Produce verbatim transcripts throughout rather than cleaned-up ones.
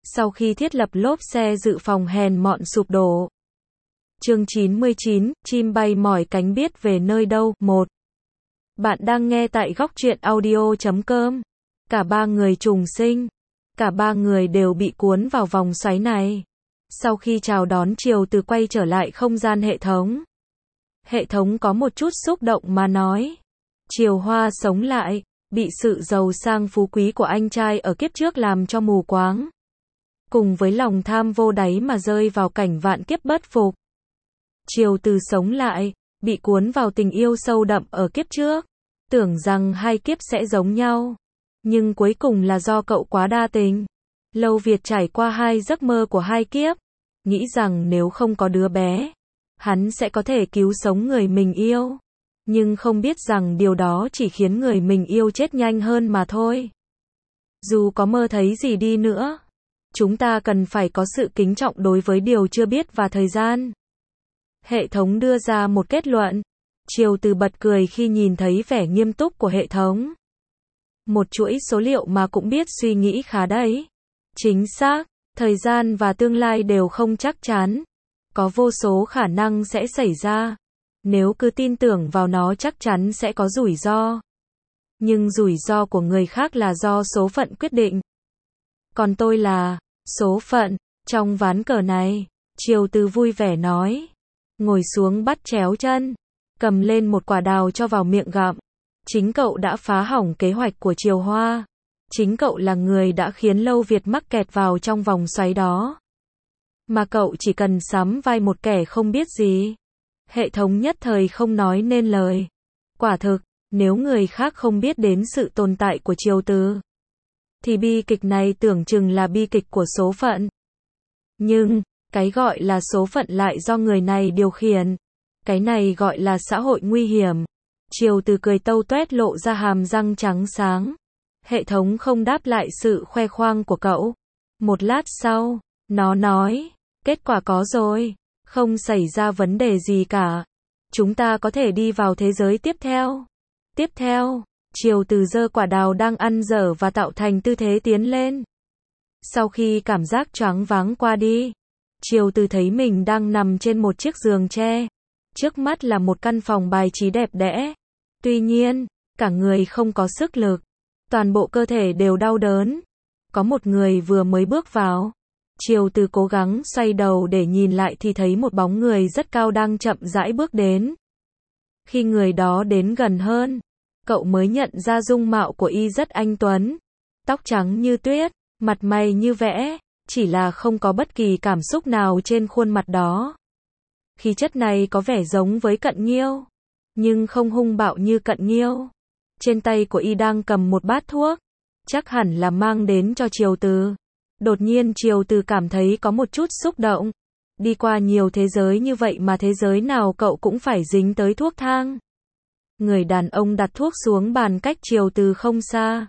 Sau khi thiết lập lốp xe dự phòng hèn mọn sụp đổ. Chương chín mươi chín, chim bay mỏi cánh biết về nơi đâu. một. Bạn đang nghe tại góc truyện audio chấm com. Cả ba người trùng sinh. Cả ba người đều bị cuốn vào vòng xoáy này. Sau khi chào đón Triều Từ quay trở lại không gian hệ thống. Hệ thống có một chút xúc động mà nói. Triều Hoa sống lại, bị sự giàu sang phú quý của anh trai ở kiếp trước làm cho mù quáng. Cùng với lòng tham vô đáy mà rơi vào cảnh vạn kiếp bất phục. Triều Từ sống lại, bị cuốn vào tình yêu sâu đậm ở kiếp trước. Tưởng rằng hai kiếp sẽ giống nhau. Nhưng cuối cùng là do cậu quá đa tình. Lâu Việt trải qua hai giấc mơ của hai kiếp. Nghĩ rằng nếu không có đứa bé, hắn sẽ có thể cứu sống người mình yêu. Nhưng không biết rằng điều đó chỉ khiến người mình yêu chết nhanh hơn mà thôi. Dù có mơ thấy gì đi nữa, chúng ta cần phải có sự kính trọng đối với điều chưa biết và thời gian. Hệ thống đưa ra một kết luận. Triều Từ bật cười khi nhìn thấy vẻ nghiêm túc của hệ thống. Một chuỗi số liệu mà cũng biết suy nghĩ khá đấy. Chính xác, thời gian và tương lai đều không chắc chắn. Có vô số khả năng sẽ xảy ra. Nếu cứ tin tưởng vào nó chắc chắn sẽ có rủi ro. Nhưng rủi ro của người khác là do số phận quyết định. Còn tôi là số phận trong ván cờ này. Triều Từ vui vẻ nói. Ngồi xuống bắt chéo chân. Cầm lên một quả đào cho vào miệng gặm. Chính cậu đã phá hỏng kế hoạch của Triều Hoa. Chính cậu là người đã khiến Lâu Việt mắc kẹt vào trong vòng xoáy đó. Mà cậu chỉ cần sắm vai một kẻ không biết gì. Hệ thống nhất thời không nói nên lời. Quả thực, nếu người khác không biết đến sự tồn tại của Triều Từ, thì bi kịch này tưởng chừng là bi kịch của số phận. Nhưng, cái gọi là số phận lại do người này điều khiển. Cái này gọi là xã hội nguy hiểm. Triều Từ cười tâu tuét lộ ra hàm răng trắng sáng. Hệ thống không đáp lại sự khoe khoang của cậu. Một lát sau, nó nói, kết quả có rồi, không xảy ra vấn đề gì cả. Chúng ta có thể đi vào thế giới tiếp theo. Tiếp theo, Triều Từ giơ quả đào đang ăn dở và tạo thành tư thế tiến lên. Sau khi cảm giác choáng váng qua đi, Triều Từ thấy mình đang nằm trên một chiếc giường tre. Trước mắt là một căn phòng bài trí đẹp đẽ. Tuy nhiên, cả người không có sức lực. Toàn bộ cơ thể đều đau đớn. Có một người vừa mới bước vào. Triều Từ cố gắng xoay đầu để nhìn lại thì thấy một bóng người rất cao đang chậm rãi bước đến. Khi người đó đến gần hơn, cậu mới nhận ra dung mạo của y rất anh tuấn. Tóc trắng như tuyết, mặt mày như vẽ, chỉ là không có bất kỳ cảm xúc nào trên khuôn mặt đó. Khí chất này có vẻ giống với Cận Nghiêu, nhưng không hung bạo như Cận Nghiêu. Trên tay của y đang cầm một bát thuốc, chắc hẳn là mang đến cho Triều Từ. Đột nhiên Triều Từ cảm thấy có một chút xúc động. Đi qua nhiều thế giới như vậy mà thế giới nào cậu cũng phải dính tới thuốc thang. Người đàn ông đặt thuốc xuống bàn cách Triều Từ không xa.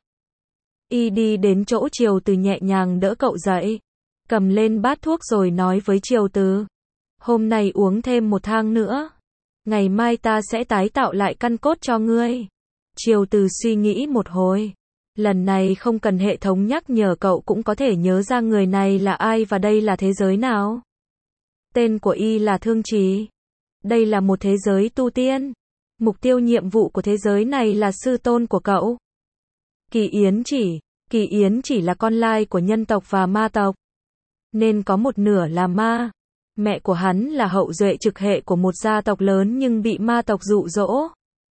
Y đi đến chỗ Triều Từ nhẹ nhàng đỡ cậu dậy. Cầm lên bát thuốc rồi nói với Triều Từ. Hôm nay uống thêm một thang nữa. Ngày mai ta sẽ tái tạo lại căn cốt cho ngươi. Triều Từ suy nghĩ một hồi. Lần này không cần hệ thống nhắc nhở cậu cũng có thể nhớ ra người này là ai và đây là thế giới nào. Tên của y là Thương Trì. Đây là một thế giới tu tiên. Mục tiêu nhiệm vụ của thế giới này là sư tôn của cậu. Kỳ Yến Chỉ. Kỳ Yến Chỉ là con lai của nhân tộc và ma tộc. Nên có một nửa là ma. Mẹ của hắn là hậu duệ trực hệ của một gia tộc lớn nhưng bị ma tộc dụ dỗ.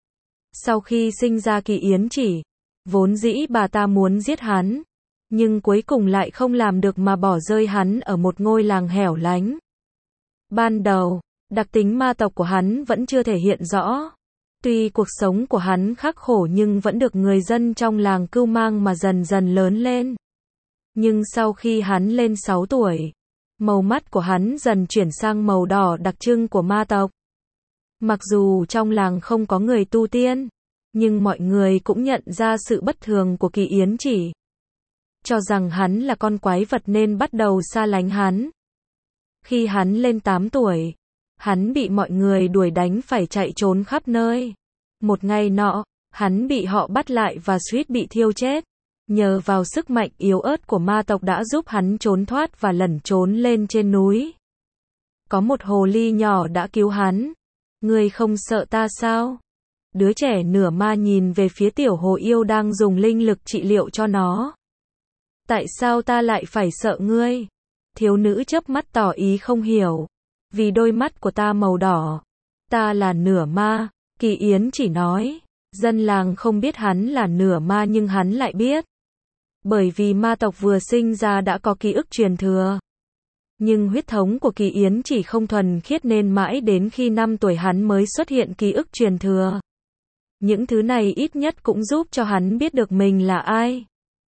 Sau khi sinh ra Kỳ Yến Chỉ, vốn dĩ bà ta muốn giết hắn, nhưng cuối cùng lại không làm được mà bỏ rơi hắn ở một ngôi làng hẻo lánh. Ban đầu, đặc tính ma tộc của hắn vẫn chưa thể hiện rõ. Tuy cuộc sống của hắn khắc khổ nhưng vẫn được người dân trong làng cưu mang mà dần dần lớn lên. Nhưng sau khi hắn lên sáu tuổi, màu mắt của hắn dần chuyển sang màu đỏ đặc trưng của ma tộc. Mặc dù trong làng không có người tu tiên, nhưng mọi người cũng nhận ra sự bất thường của Kỳ Yến Chỉ. Cho rằng hắn là con quái vật nên bắt đầu xa lánh hắn. Khi hắn lên tám tuổi, hắn bị mọi người đuổi đánh phải chạy trốn khắp nơi. Một ngày nọ, hắn bị họ bắt lại và suýt bị thiêu chết. Nhờ vào sức mạnh yếu ớt của ma tộc đã giúp hắn trốn thoát và lẩn trốn lên trên núi. Có một hồ ly nhỏ đã cứu hắn. Ngươi không sợ ta sao? Đứa trẻ nửa ma nhìn về phía tiểu hồ yêu đang dùng linh lực trị liệu cho nó. Tại sao ta lại phải sợ ngươi? Thiếu nữ chớp mắt tỏ ý không hiểu. Vì đôi mắt của ta màu đỏ. Ta là nửa ma, Kỳ Yến chỉ nói. Dân làng không biết hắn là nửa ma nhưng hắn lại biết. Bởi vì ma tộc vừa sinh ra đã có ký ức truyền thừa. Nhưng huyết thống của Kỳ Yến chỉ không thuần khiết nên mãi đến khi năm tuổi hắn mới xuất hiện ký ức truyền thừa. Những thứ này ít nhất cũng giúp cho hắn biết được mình là ai.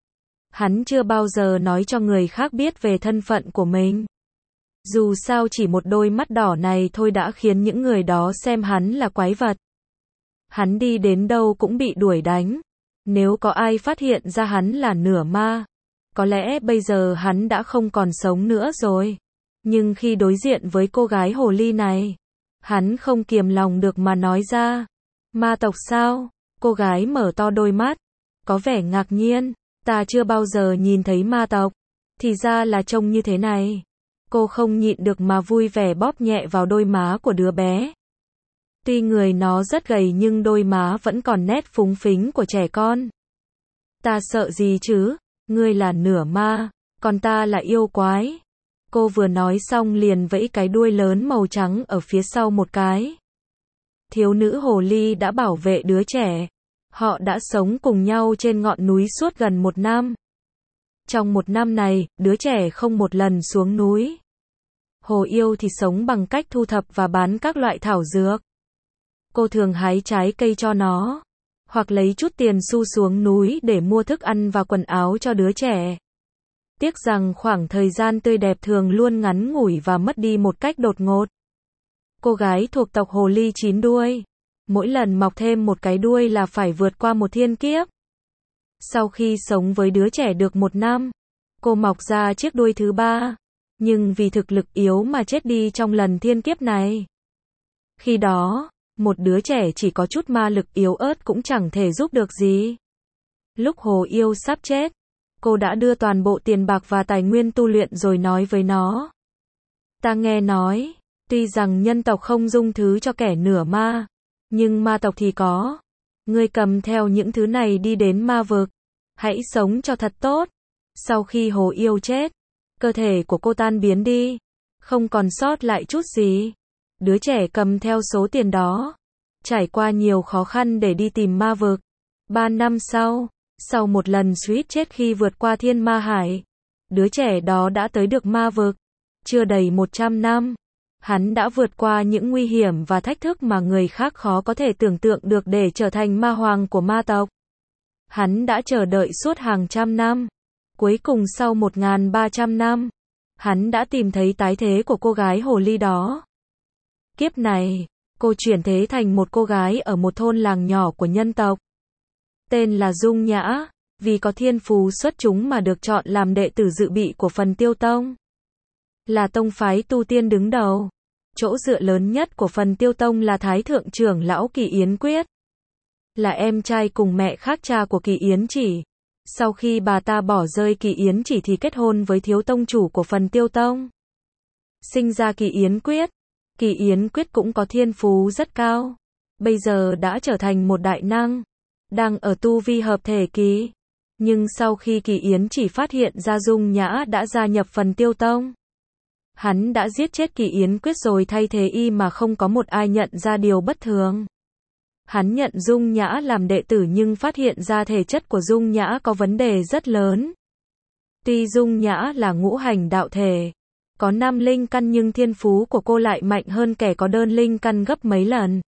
Hắn chưa bao giờ nói cho người khác biết về thân phận của mình. Dù sao chỉ một đôi mắt đỏ này thôi đã khiến những người đó xem hắn là quái vật. Hắn đi đến đâu cũng bị đuổi đánh. Nếu có ai phát hiện ra hắn là nửa ma, có lẽ bây giờ hắn đã không còn sống nữa rồi. Nhưng khi đối diện với cô gái hồ ly này, hắn không kiềm lòng được mà nói ra. Ma tộc sao? Cô gái mở to đôi mắt, có vẻ ngạc nhiên. Ta chưa bao giờ nhìn thấy ma tộc. Thì ra là trông như thế này. Cô không nhịn được mà vui vẻ bóp nhẹ vào đôi má của đứa bé. Tuy người nó rất gầy nhưng đôi má vẫn còn nét phúng phính của trẻ con. Ta sợ gì chứ? Ngươi là nửa ma, còn ta là yêu quái. Cô vừa nói xong liền vẫy cái đuôi lớn màu trắng ở phía sau một cái. Thiếu nữ hồ ly đã bảo vệ đứa trẻ. Họ đã sống cùng nhau trên ngọn núi suốt gần một năm. Trong một năm này, đứa trẻ không một lần xuống núi. Hồ yêu thì sống bằng cách thu thập và bán các loại thảo dược. Cô thường hái trái cây cho nó, hoặc lấy chút tiền xu xuống núi để mua thức ăn và quần áo cho đứa trẻ. Tiếc rằng khoảng thời gian tươi đẹp thường luôn ngắn ngủi và mất đi một cách đột ngột. Cô gái thuộc tộc hồ ly chín đuôi. Mỗi lần mọc thêm một cái đuôi là phải vượt qua một thiên kiếp. Sau khi sống với đứa trẻ được một năm, cô mọc ra chiếc đuôi thứ ba. Nhưng vì thực lực yếu mà chết đi trong lần thiên kiếp này. Khi đó, một đứa trẻ chỉ có chút ma lực yếu ớt cũng chẳng thể giúp được gì. Lúc hồ yêu sắp chết, cô đã đưa toàn bộ tiền bạc và tài nguyên tu luyện rồi nói với nó. Ta nghe nói, tuy rằng nhân tộc không dung thứ cho kẻ nửa ma, nhưng ma tộc thì có. Ngươi cầm theo những thứ này đi đến ma vực. Hãy sống cho thật tốt. Sau khi hồ yêu chết, cơ thể của cô tan biến đi, không còn sót lại chút gì. Đứa trẻ cầm theo số tiền đó, trải qua nhiều khó khăn để đi tìm ma vực. Ba năm sau, sau một lần suýt chết khi vượt qua thiên ma hải, đứa trẻ đó đã tới được ma vực. Chưa đầy một trăm năm, hắn đã vượt qua những nguy hiểm và thách thức mà người khác khó có thể tưởng tượng được để trở thành ma hoàng của ma tộc. Hắn đã chờ đợi suốt hàng trăm năm. Cuối cùng sau một nghìn ba trăm năm, hắn đã tìm thấy tái thế của cô gái hồ ly đó. Kiếp này, cô chuyển thế thành một cô gái ở một thôn làng nhỏ của nhân tộc. Tên là Dung Nhã, vì có thiên phú xuất chúng mà được chọn làm đệ tử dự bị của Phần Tiêu Tông. Là tông phái tu tiên đứng đầu. Chỗ dựa lớn nhất của Phần Tiêu Tông là Thái Thượng trưởng lão Kỳ Yến Quyết. Là em trai cùng mẹ khác cha của Kỳ Yến Chỉ. Sau khi bà ta bỏ rơi Kỳ Yến Chỉ thì kết hôn với thiếu tông chủ của Phần Tiêu Tông. Sinh ra Kỳ Yến Quyết. Kỳ Yến Quyết cũng có thiên phú rất cao. Bây giờ đã trở thành một đại năng. Đang ở tu vi hợp thể kỳ. Nhưng sau khi Kỳ Yến Chỉ phát hiện ra Dung Nhã đã gia nhập Phần Tiêu Tông, hắn đã giết chết Kỳ Yến Quyết rồi thay thế y mà không có một ai nhận ra điều bất thường. Hắn nhận Dung Nhã làm đệ tử nhưng phát hiện ra thể chất của Dung Nhã có vấn đề rất lớn. Tuy Dung Nhã là ngũ hành đạo thể, có năm linh căn nhưng thiên phú của cô lại mạnh hơn kẻ có đơn linh căn gấp mấy lần.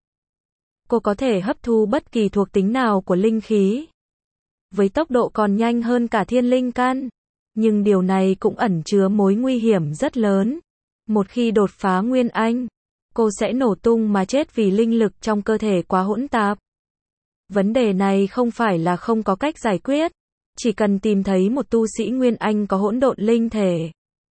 Cô có thể hấp thu bất kỳ thuộc tính nào của linh khí, với tốc độ còn nhanh hơn cả thiên linh căn. Nhưng điều này cũng ẩn chứa mối nguy hiểm rất lớn. Một khi đột phá Nguyên Anh, cô sẽ nổ tung mà chết vì linh lực trong cơ thể quá hỗn tạp. Vấn đề này không phải là không có cách giải quyết. Chỉ cần tìm thấy một tu sĩ Nguyên Anh có hỗn độn linh thể,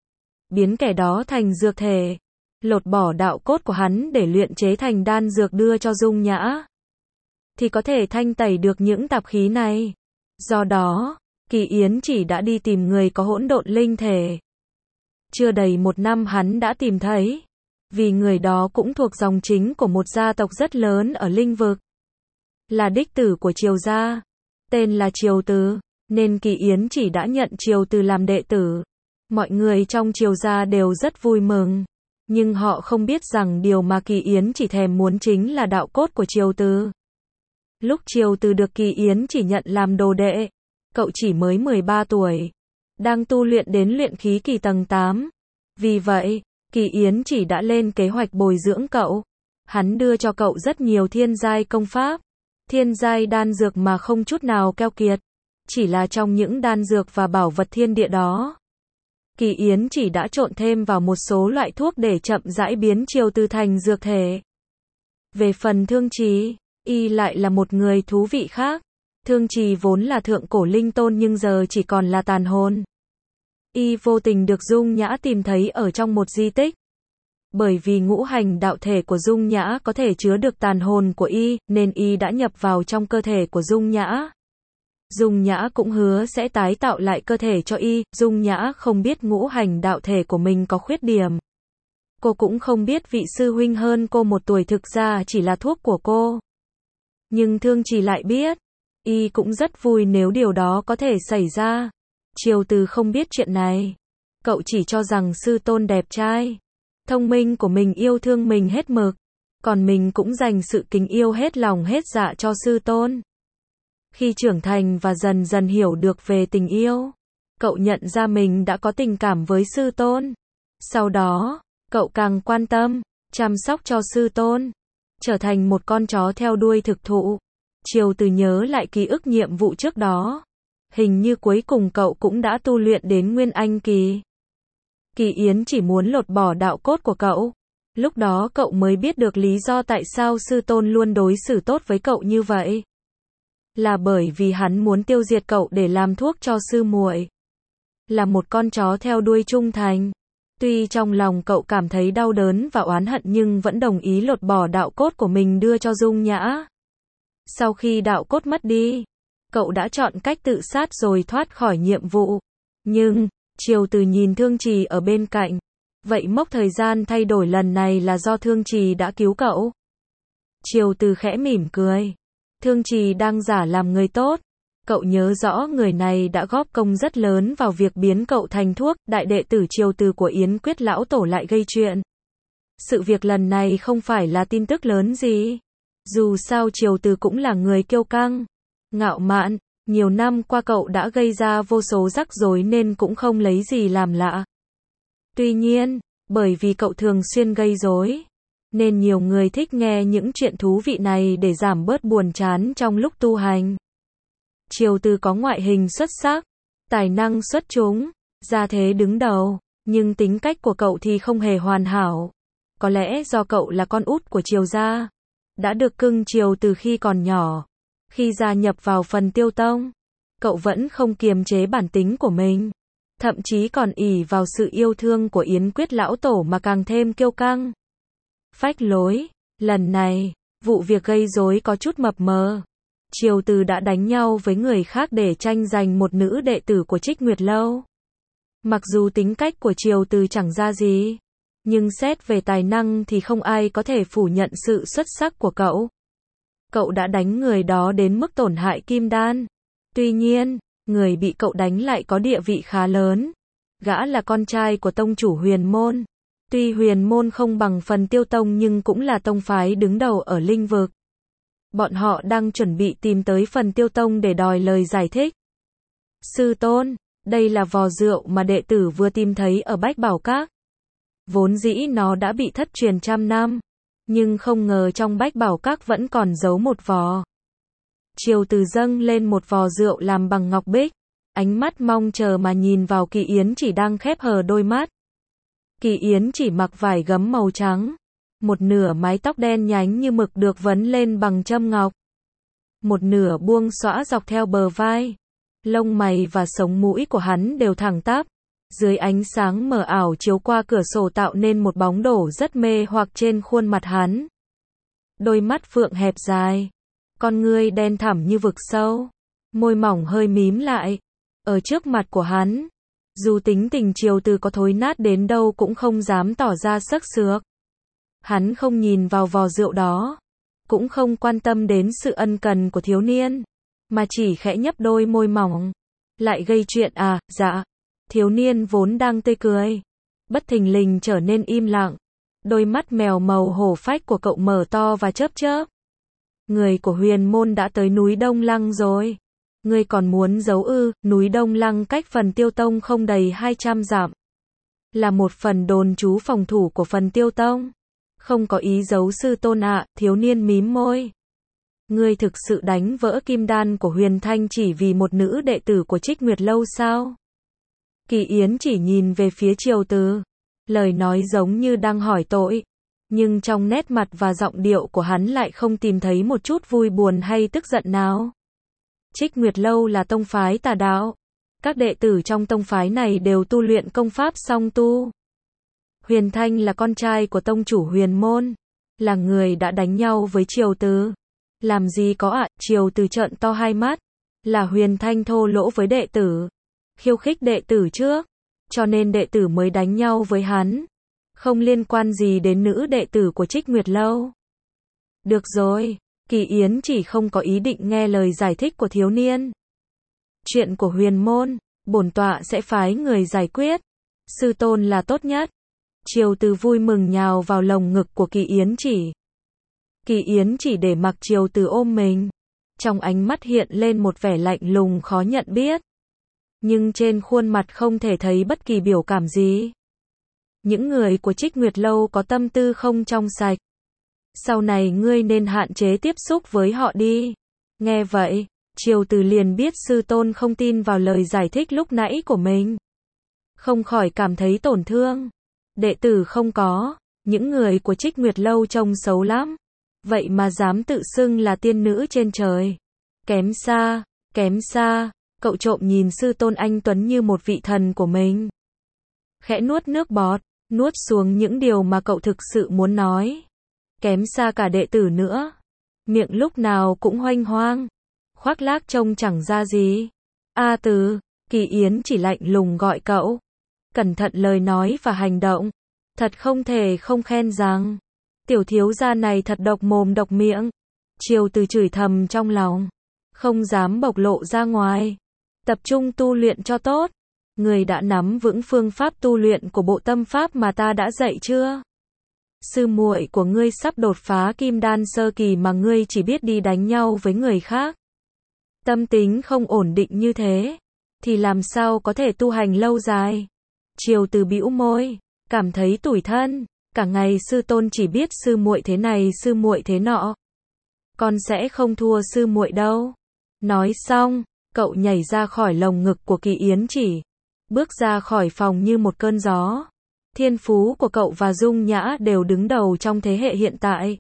biến kẻ đó thành dược thể, lột bỏ đạo cốt của hắn để luyện chế thành đan dược đưa cho Dung Nhã, thì có thể thanh tẩy được những tạp khí này. Do đó, Kỳ Yến chỉ đã đi tìm người có hỗn độn linh thể. Chưa đầy một năm hắn đã tìm thấy. Vì người đó cũng thuộc dòng chính của một gia tộc rất lớn ở linh vực. Là đích tử của Triều gia. Tên là Triều Từ. Nên Kỳ Yến chỉ đã nhận Triều Từ làm đệ tử. Mọi người trong Triều gia đều rất vui mừng. Nhưng họ không biết rằng điều mà Kỳ Yến chỉ thèm muốn chính là đạo cốt của Triều Từ. Lúc Triều Từ được Kỳ Yến chỉ nhận làm đồ đệ, cậu chỉ mới mười ba tuổi. Đang tu luyện đến luyện khí kỳ tầng tám. Vì vậy, Kỳ Yến chỉ đã lên kế hoạch bồi dưỡng cậu. Hắn đưa cho cậu rất nhiều thiên giai công pháp, thiên giai đan dược mà không chút nào keo kiệt. Chỉ là trong những đan dược và bảo vật thiên địa đó, Kỳ Yến chỉ đã trộn thêm vào một số loại thuốc để chậm rãi biến Triều Từ thành dược thể. Về phần Thương Trì, y lại là một người thú vị khác. Thương Trì vốn là thượng cổ linh tôn nhưng giờ chỉ còn là tàn hồn. Y vô tình được Dung Nhã tìm thấy ở trong một di tích. Bởi vì ngũ hành đạo thể của Dung Nhã có thể chứa được tàn hồn của y, nên y đã nhập vào trong cơ thể của Dung Nhã. Dung Nhã cũng hứa sẽ tái tạo lại cơ thể cho y. Dung Nhã không biết ngũ hành đạo thể của mình có khuyết điểm. Cô cũng không biết vị sư huynh hơn cô một tuổi thực ra chỉ là thuốc của cô. Nhưng Thương Trì lại biết. Y cũng rất vui nếu điều đó có thể xảy ra. Triều Từ không biết chuyện này. Cậu chỉ cho rằng sư tôn đẹp trai, thông minh của mình yêu thương mình hết mực. Còn mình cũng dành sự kính yêu hết lòng hết dạ cho sư tôn. Khi trưởng thành và dần dần hiểu được về tình yêu, cậu nhận ra mình đã có tình cảm với sư tôn. Sau đó, cậu càng quan tâm, chăm sóc cho sư tôn. Trở thành một con chó theo đuôi thực thụ. Triều Từ nhớ lại ký ức nhiệm vụ trước đó. Hình như cuối cùng cậu cũng đã tu luyện đến Nguyên Anh kỳ. Kỳ Yến chỉ muốn lột bỏ đạo cốt của cậu. Lúc đó cậu mới biết được lý do tại sao sư tôn luôn đối xử tốt với cậu như vậy. Là bởi vì hắn muốn tiêu diệt cậu để làm thuốc cho sư muội. Là một con chó theo đuôi trung thành. Tuy trong lòng cậu cảm thấy đau đớn và oán hận nhưng vẫn đồng ý lột bỏ đạo cốt của mình đưa cho Dung Nhã. Sau khi đạo cốt mất đi, cậu đã chọn cách tự sát rồi thoát khỏi nhiệm vụ. Nhưng, Triều Từ nhìn Thương Trì ở bên cạnh. Vậy mốc thời gian thay đổi lần này là do Thương Trì đã cứu cậu? Triều Từ khẽ mỉm cười. Thương Trì đang giả làm người tốt. Cậu nhớ rõ người này đã góp công rất lớn vào việc biến cậu thành thuốc. Đại đệ tử Triều Từ của Yến Quyết lão tổ lại gây chuyện. Sự việc lần này không phải là tin tức lớn gì. Dù sao Triều Từ cũng là người kiêu căng, ngạo mạn. Nhiều năm qua cậu đã gây ra vô số rắc rối nên cũng không lấy gì làm lạ. Tuy nhiên, bởi vì cậu thường xuyên gây rối, nên nhiều người thích nghe những chuyện thú vị này để giảm bớt buồn chán trong lúc tu hành. Triều Từ có ngoại hình xuất sắc, tài năng xuất chúng, gia thế đứng đầu, nhưng tính cách của cậu thì không hề hoàn hảo. Có lẽ do cậu là con út của Triều gia, đã được cưng chiều từ khi còn nhỏ. Khi gia nhập vào Phần Tiêu Tông, cậu vẫn không kiềm chế bản tính của mình, thậm chí còn ỷ vào sự yêu thương của Yến Quyết lão tổ mà càng thêm kiêu căng, phách lối. Lần này, vụ việc gây rối có chút mập mờ. Triều Từ đã đánh nhau với người khác để tranh giành một nữ đệ tử của Trích Nguyệt Lâu. Mặc dù tính cách của Triều Từ chẳng ra gì, nhưng xét về tài năng thì không ai có thể phủ nhận sự xuất sắc của cậu. Cậu đã đánh người đó đến mức tổn hại kim đan. Tuy nhiên, người bị cậu đánh lại có địa vị khá lớn. Gã là con trai của tông chủ Huyền Môn. Tuy Huyền Môn không bằng Phần Tiêu Tông nhưng cũng là tông phái đứng đầu ở linh vực. Bọn họ đang chuẩn bị tìm tới Phần Tiêu Tông để đòi lời giải thích. Sư tôn, đây là vò rượu mà đệ tử vừa tìm thấy ở Bách Bảo Các. Vốn dĩ nó đã bị thất truyền trăm năm, nhưng không ngờ trong Bách Bảo Các vẫn còn giấu một vò. Triều Từ dâng lên một vò rượu làm bằng ngọc bích, ánh mắt mong chờ mà nhìn vào Kỳ Yến chỉ đang khép hờ đôi mắt. Kỳ Yến chỉ mặc vải gấm màu trắng, một nửa mái tóc đen nhánh như mực được vấn lên bằng châm ngọc, một nửa buông xõa dọc theo bờ vai. Lông mày và sống mũi của hắn đều thẳng tắp, dưới ánh sáng mờ ảo chiếu qua cửa sổ tạo nên một bóng đổ rất mê hoặc trên khuôn mặt hắn. Đôi mắt phượng hẹp dài, con ngươi đen thẳm như vực sâu, môi mỏng hơi mím lại, Ở trước mặt của hắn, dù tính tình Triều Từ có thối nát đến đâu cũng không dám tỏ ra sắc sược. Hắn không nhìn vào vò rượu đó, cũng không quan tâm đến sự ân cần của thiếu niên, mà chỉ khẽ nhấp đôi môi mỏng. Lại gây chuyện à, dạ. Thiếu niên vốn đang tươi cười, bất thình lình trở nên im lặng. Đôi mắt mèo màu hổ phách của cậu mở to và chớp chớp. Người của Huyền Môn đã tới núi Đông Lăng rồi. Ngươi còn muốn giấu ư? Núi Đông Lăng cách Phần Tiêu Tông không đầy hai trăm dặm. Là một phần đồn trú phòng thủ của Phần Tiêu Tông. Không có ý giấu sư tôn ạ, thiếu niên mím môi. Ngươi thực sự đánh vỡ kim đan của Huyền Thanh chỉ vì một nữ đệ tử của Trích Nguyệt Lâu sao? Kỳ Yến chỉ nhìn về phía Triều Từ. Lời nói giống như đang hỏi tội. Nhưng trong nét mặt và giọng điệu của hắn lại không tìm thấy một chút vui buồn hay tức giận nào. Trích Nguyệt Lâu là tông phái tà đạo. Các đệ tử trong tông phái này đều tu luyện công pháp song tu. Huyền Thanh là con trai của tông chủ Huyền Môn, là người đã đánh nhau với Triều Từ. Làm gì có ạ? À? Triều Từ trợn to hai mắt. Là Huyền Thanh thô lỗ với đệ tử, khiêu khích đệ tử trước, cho nên đệ tử mới đánh nhau với hắn. Không liên quan gì đến nữ đệ tử của Trích Nguyệt Lâu. Được rồi, Kỳ Yến chỉ không có ý định nghe lời giải thích của thiếu niên. Chuyện của Huyền Môn, bổn tọa sẽ phái người giải quyết. Sư tôn là tốt nhất. Triều Từ vui mừng nhào vào lồng ngực của Kỳ Yến chỉ. Kỳ Yến chỉ để mặc Triều Từ ôm mình. Trong ánh mắt hiện lên một vẻ lạnh lùng khó nhận biết. Nhưng trên khuôn mặt không thể thấy bất kỳ biểu cảm gì. Những người của Trích Nguyệt Lâu có tâm tư không trong sạch. Sau này ngươi nên hạn chế tiếp xúc với họ đi. Nghe vậy, Triều Từ liền biết sư tôn không tin vào lời giải thích lúc nãy của mình. Không khỏi cảm thấy tổn thương. Đệ tử không có, những người của Trích Nguyệt Lâu trông xấu lắm. Vậy mà dám tự xưng là tiên nữ trên trời. Kém xa, kém xa, cậu trộm nhìn sư tôn anh Tuấn như một vị thần của mình. Khẽ nuốt nước bọt, nuốt xuống những điều mà cậu thực sự muốn nói. Kém xa cả đệ tử nữa. Miệng lúc nào cũng hoanh hoang. Khoác lác trông chẳng ra gì. A Từ, Kỳ Yến chỉ lạnh lùng gọi cậu. Cẩn thận lời nói và hành động. Thật không thể không khen rằng tiểu thiếu gia này thật độc mồm độc miệng. Triều Từ chửi thầm trong lòng. Không dám bộc lộ ra ngoài. Tập trung tu luyện cho tốt. Người đã nắm vững phương pháp tu luyện của bộ tâm pháp mà ta đã dạy chưa? Sư muội của ngươi sắp đột phá kim đan sơ kỳ mà ngươi chỉ biết đi đánh nhau với người khác. Tâm tính không ổn định như thế, thì làm sao có thể tu hành lâu dài? Triều Từ bĩu môi, cảm thấy tủi thân, cả ngày sư tôn chỉ biết sư muội thế này sư muội thế nọ. Con sẽ không thua sư muội đâu. Nói xong, cậu nhảy ra khỏi lồng ngực của Kỳ Yến chỉ, bước ra khỏi phòng như một cơn gió. Thiên phú của cậu và Dung Nhã đều đứng đầu trong thế hệ hiện tại.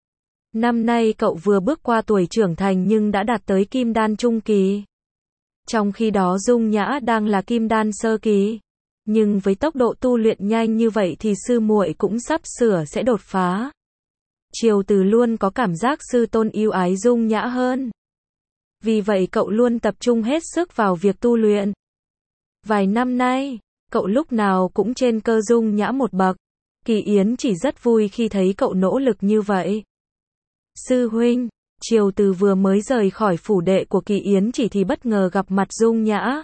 Năm nay cậu vừa bước qua tuổi trưởng thành nhưng đã đạt tới kim đan trung kỳ. Trong khi đó Dung Nhã đang là kim đan sơ kỳ. Nhưng với tốc độ tu luyện nhanh như vậy thì sư muội cũng sắp sửa sẽ đột phá. Triều Từ luôn có cảm giác sư tôn yêu ái Dung Nhã hơn. Vì vậy cậu luôn tập trung hết sức vào việc tu luyện. Vài năm nay, cậu lúc nào cũng trên cơ Dung Nhã một bậc. Kỳ Yến chỉ rất vui khi thấy cậu nỗ lực như vậy. Sư huynh, Triều Từ vừa mới rời khỏi phủ đệ của Kỳ Yến chỉ thì bất ngờ gặp mặt Dung Nhã.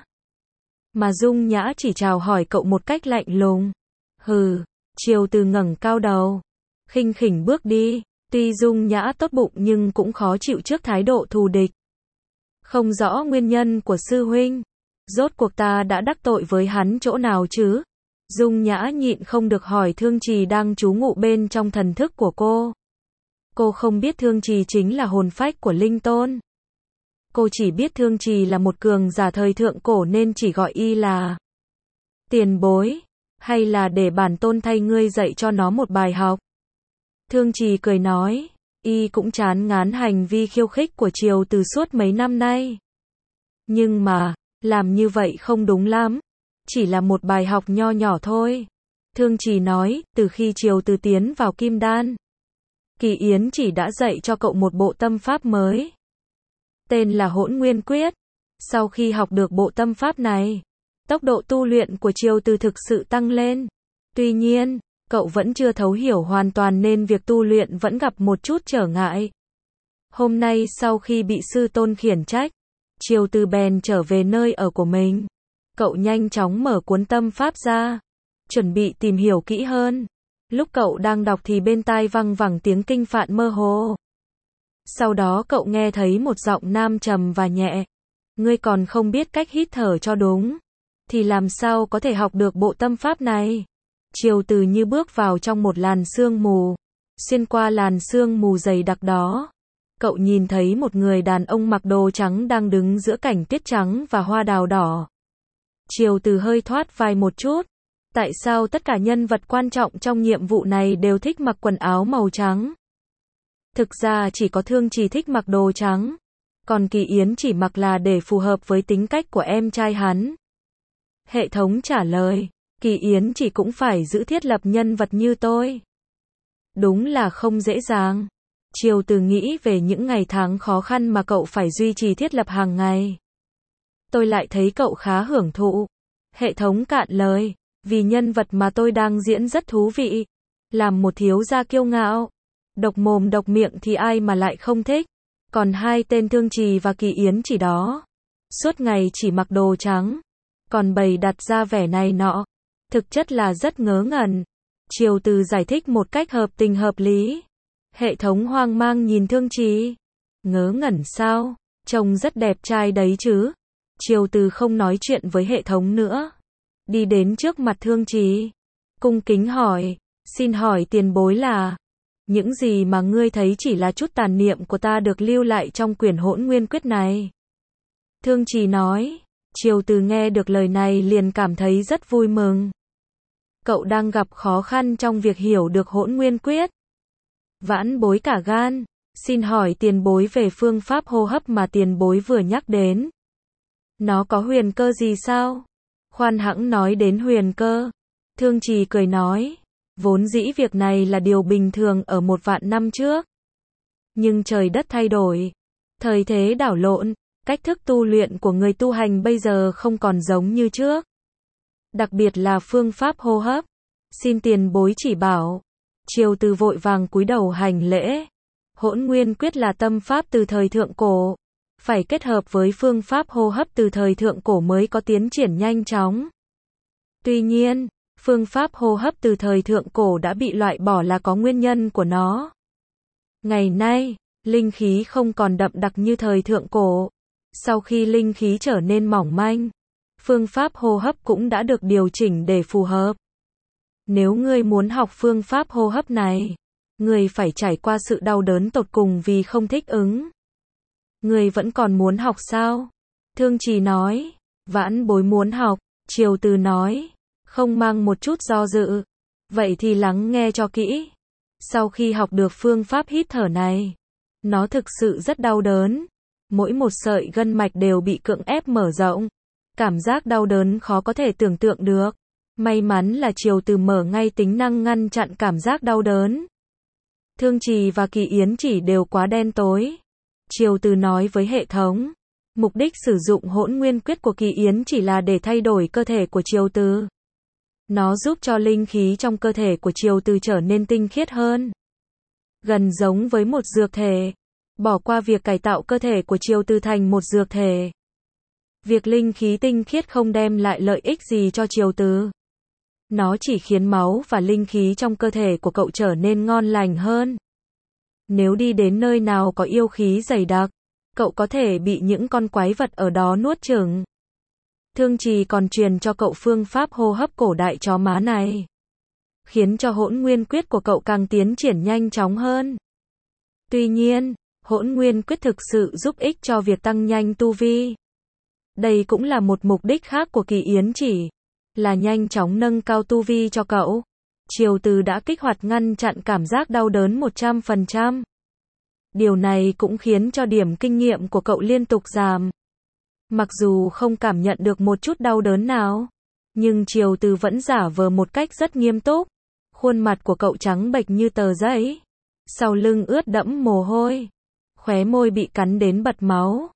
Mà Dung Nhã chỉ chào hỏi cậu một cách lạnh lùng. Hừ, Triều Từ ngẩng cao đầu, khinh khỉnh bước đi. Tuy Dung Nhã tốt bụng nhưng cũng khó chịu trước thái độ thù địch. Không rõ nguyên nhân của sư huynh. Rốt cuộc ta đã đắc tội với hắn chỗ nào chứ? Dung Nhã nhịn không được hỏi Thương Trì đang trú ngụ bên trong thần thức của cô. Cô không biết Thương Trì chính là hồn phách của Linh Tôn. Cô chỉ biết Thương Trì là một cường giả thời thượng cổ nên chỉ gọi y là tiền bối, hay là để bản tôn thay ngươi dạy cho nó một bài học. Thương Trì cười nói, y cũng chán ngán hành vi khiêu khích của Triều Từ suốt mấy năm nay. Nhưng mà, làm như vậy không đúng lắm. Chỉ là một bài học nho nhỏ thôi. Thương Trì nói, từ khi Triều Từ tiến vào kim đan, Kỳ Yến chỉ đã dạy cho cậu một bộ tâm pháp mới. Tên là Hỗn Nguyên Quyết. Sau khi học được bộ tâm pháp này, tốc độ tu luyện của Triều Từ thực sự tăng lên. Tuy nhiên, cậu vẫn chưa thấu hiểu hoàn toàn nên việc tu luyện vẫn gặp một chút trở ngại. Hôm nay sau khi bị sư tôn khiển trách, Triều Từ bèn trở về nơi ở của mình. Cậu nhanh chóng mở cuốn tâm pháp ra, chuẩn bị tìm hiểu kỹ hơn. Lúc cậu đang đọc thì bên tai văng vẳng tiếng kinh phạn mơ hồ. Sau đó cậu nghe thấy một giọng nam trầm và nhẹ. Ngươi còn không biết cách hít thở cho đúng, thì làm sao có thể học được bộ tâm pháp này? Triều Từ như bước vào trong một làn sương mù. Xuyên qua làn sương mù dày đặc đó, cậu nhìn thấy một người đàn ông mặc đồ trắng đang đứng giữa cảnh tuyết trắng và hoa đào đỏ. Triều Từ hơi thoát vai một chút. Tại sao tất cả nhân vật quan trọng trong nhiệm vụ này đều thích mặc quần áo màu trắng? Thực ra chỉ có Thương Trì thích mặc đồ trắng, còn Kỳ Yến chỉ mặc là để phù hợp với tính cách của em trai hắn. Hệ thống trả lời, Kỳ Yến chỉ cũng phải giữ thiết lập nhân vật như tôi. Đúng là không dễ dàng. Triều Từ nghĩ về những ngày tháng khó khăn mà cậu phải duy trì thiết lập hàng ngày. Tôi lại thấy cậu khá hưởng thụ. Hệ thống cạn lời, vì nhân vật mà tôi đang diễn rất thú vị. Làm một thiếu gia kiêu ngạo, độc mồm độc miệng thì ai mà lại không thích. Còn hai tên Thương Trì và Kỳ Yến chỉ đó, suốt ngày chỉ mặc đồ trắng, còn bày đặt ra vẻ này nọ, thực chất là rất ngớ ngẩn. Triều Từ giải thích một cách hợp tình hợp lý. Hệ thống hoang mang nhìn Thương Trì. Ngớ ngẩn sao? Trông rất đẹp trai đấy chứ. Triều Từ không nói chuyện với hệ thống nữa. Đi đến trước mặt Thương Trì, cung kính hỏi, xin hỏi tiền bối là, những gì mà ngươi thấy chỉ là chút tàn niệm của ta được lưu lại trong quyển Hỗn Nguyên Quyết này. Thương Trì nói. Triều Từ nghe được lời này liền cảm thấy rất vui mừng. Cậu đang gặp khó khăn trong việc hiểu được Hỗn Nguyên Quyết. Vãn bối cả gan, xin hỏi tiền bối về phương pháp hô hấp mà tiền bối vừa nhắc đến. Nó có huyền cơ gì sao? Khoan hẵng nói đến huyền cơ. Thương Trì cười nói, vốn dĩ việc này là điều bình thường ở một vạn năm trước. Nhưng trời đất thay đổi, thời thế đảo lộn, cách thức tu luyện của người tu hành bây giờ không còn giống như trước. Đặc biệt là phương pháp hô hấp. Xin tiền bối chỉ bảo. Triều Từ vội vàng cúi đầu hành lễ. Hỗn Nguyên Quyết là tâm pháp từ thời thượng cổ, phải kết hợp với phương pháp hô hấp từ thời thượng cổ mới có tiến triển nhanh chóng. Tuy nhiên, phương pháp hô hấp từ thời thượng cổ đã bị loại bỏ là có nguyên nhân của nó. Ngày nay, linh khí không còn đậm đặc như thời thượng cổ. Sau khi linh khí trở nên mỏng manh, phương pháp hô hấp cũng đã được điều chỉnh để phù hợp. Nếu ngươi muốn học phương pháp hô hấp này, ngươi phải trải qua sự đau đớn tột cùng vì không thích ứng. Ngươi vẫn còn muốn học sao? Thương Trì nói, vãn bối muốn học. Triều Từ nói, không mang một chút do dự. Vậy thì lắng nghe cho kỹ. Sau khi học được phương pháp hít thở này, nó thực sự rất đau đớn. Mỗi một sợi gân mạch đều bị cưỡng ép mở rộng. Cảm giác đau đớn khó có thể tưởng tượng được. May mắn là Triều Từ mở ngay tính năng ngăn chặn cảm giác đau đớn. Thương Trì và Kỳ Yến chỉ đều quá đen tối. Triều Từ nói với hệ thống, mục đích sử dụng Hỗn Nguyên Quyết của Kỳ Yến chỉ là để thay đổi cơ thể của Triều Từ. Nó giúp cho linh khí trong cơ thể của Triều Từ trở nên tinh khiết hơn. Gần giống với một dược thể. Bỏ qua việc cải tạo cơ thể của Triều Từ thành một dược thể. Việc linh khí tinh khiết không đem lại lợi ích gì cho Triều Từ. Nó chỉ khiến máu và linh khí trong cơ thể của cậu trở nên ngon lành hơn. Nếu đi đến nơi nào có yêu khí dày đặc, cậu có thể bị những con quái vật ở đó nuốt chửng. Thương Trì còn truyền cho cậu phương pháp hô hấp cổ đại chó má này, khiến cho Hỗn Nguyên Quyết của cậu càng tiến triển nhanh chóng hơn. Tuy nhiên, Hỗn Nguyên Quyết thực sự giúp ích cho việc tăng nhanh tu vi. Đây cũng là một mục đích khác của Kỳ Yến chỉ, là nhanh chóng nâng cao tu vi cho cậu. Triều Từ đã kích hoạt ngăn chặn cảm giác đau đớn một trăm phần trăm. Điều này cũng khiến cho điểm kinh nghiệm của cậu liên tục giảm. Mặc dù không cảm nhận được một chút đau đớn nào, nhưng Triều Từ vẫn giả vờ một cách rất nghiêm túc. Khuôn mặt của cậu trắng bệch như tờ giấy, sau lưng ướt đẫm mồ hôi, khóe môi bị cắn đến bật máu.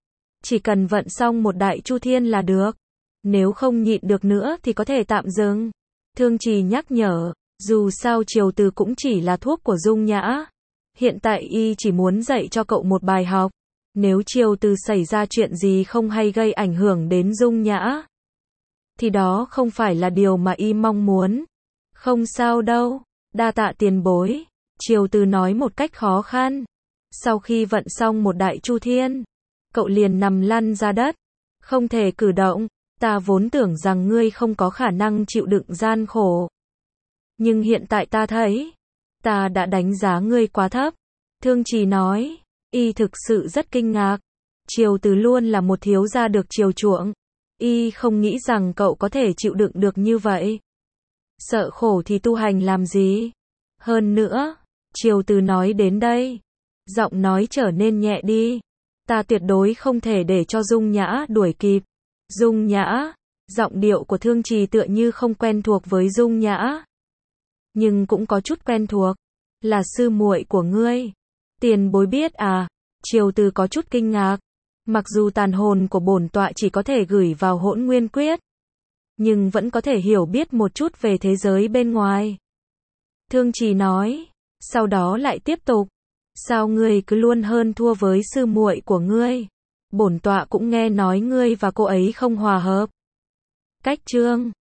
chỉ cần vận xong một đại chu thiên là được. Nếu không nhịn được nữa thì có thể tạm dừng. Thương Trì nhắc nhở, dù sao Triều Từ cũng chỉ là thuốc của Dung Nhã. Hiện tại y chỉ muốn dạy cho cậu một bài học. Nếu Triều Từ xảy ra chuyện gì không hay gây ảnh hưởng đến Dung Nhã, thì đó không phải là điều mà y mong muốn. Không sao đâu, đa tạ tiền bối. Triều Từ nói một cách khó khăn. Sau khi vận xong một đại chu thiên, cậu liền nằm lăn ra đất, không thể cử động. Ta vốn tưởng rằng ngươi không có khả năng chịu đựng gian khổ. Nhưng hiện tại ta thấy, ta đã đánh giá ngươi quá thấp. Thương Trì nói, y thực sự rất kinh ngạc. Triều Từ luôn là một thiếu gia được chiều chuộng. Y không nghĩ rằng cậu có thể chịu đựng được như vậy. Sợ khổ thì tu hành làm gì? Hơn nữa, Triều Từ nói đến đây, giọng nói trở nên nhẹ đi. Ta tuyệt đối không thể để cho Dung Nhã đuổi kịp. Dung Nhã, giọng điệu của Thương Trì tựa như không quen thuộc với Dung Nhã, nhưng cũng có chút quen thuộc. Là sư muội của ngươi. Tiền bối biết à? Triều Từ có chút kinh ngạc. Mặc dù tàn hồn của bổn tọa chỉ có thể gửi vào Hỗn Nguyên Quyết, nhưng vẫn có thể hiểu biết một chút về thế giới bên ngoài. Thương Trì nói, sau đó lại tiếp tục, sao ngươi cứ luôn hơn thua với sư muội của ngươi? Bổn tọa cũng nghe nói ngươi và cô ấy không hòa hợp. Cách chương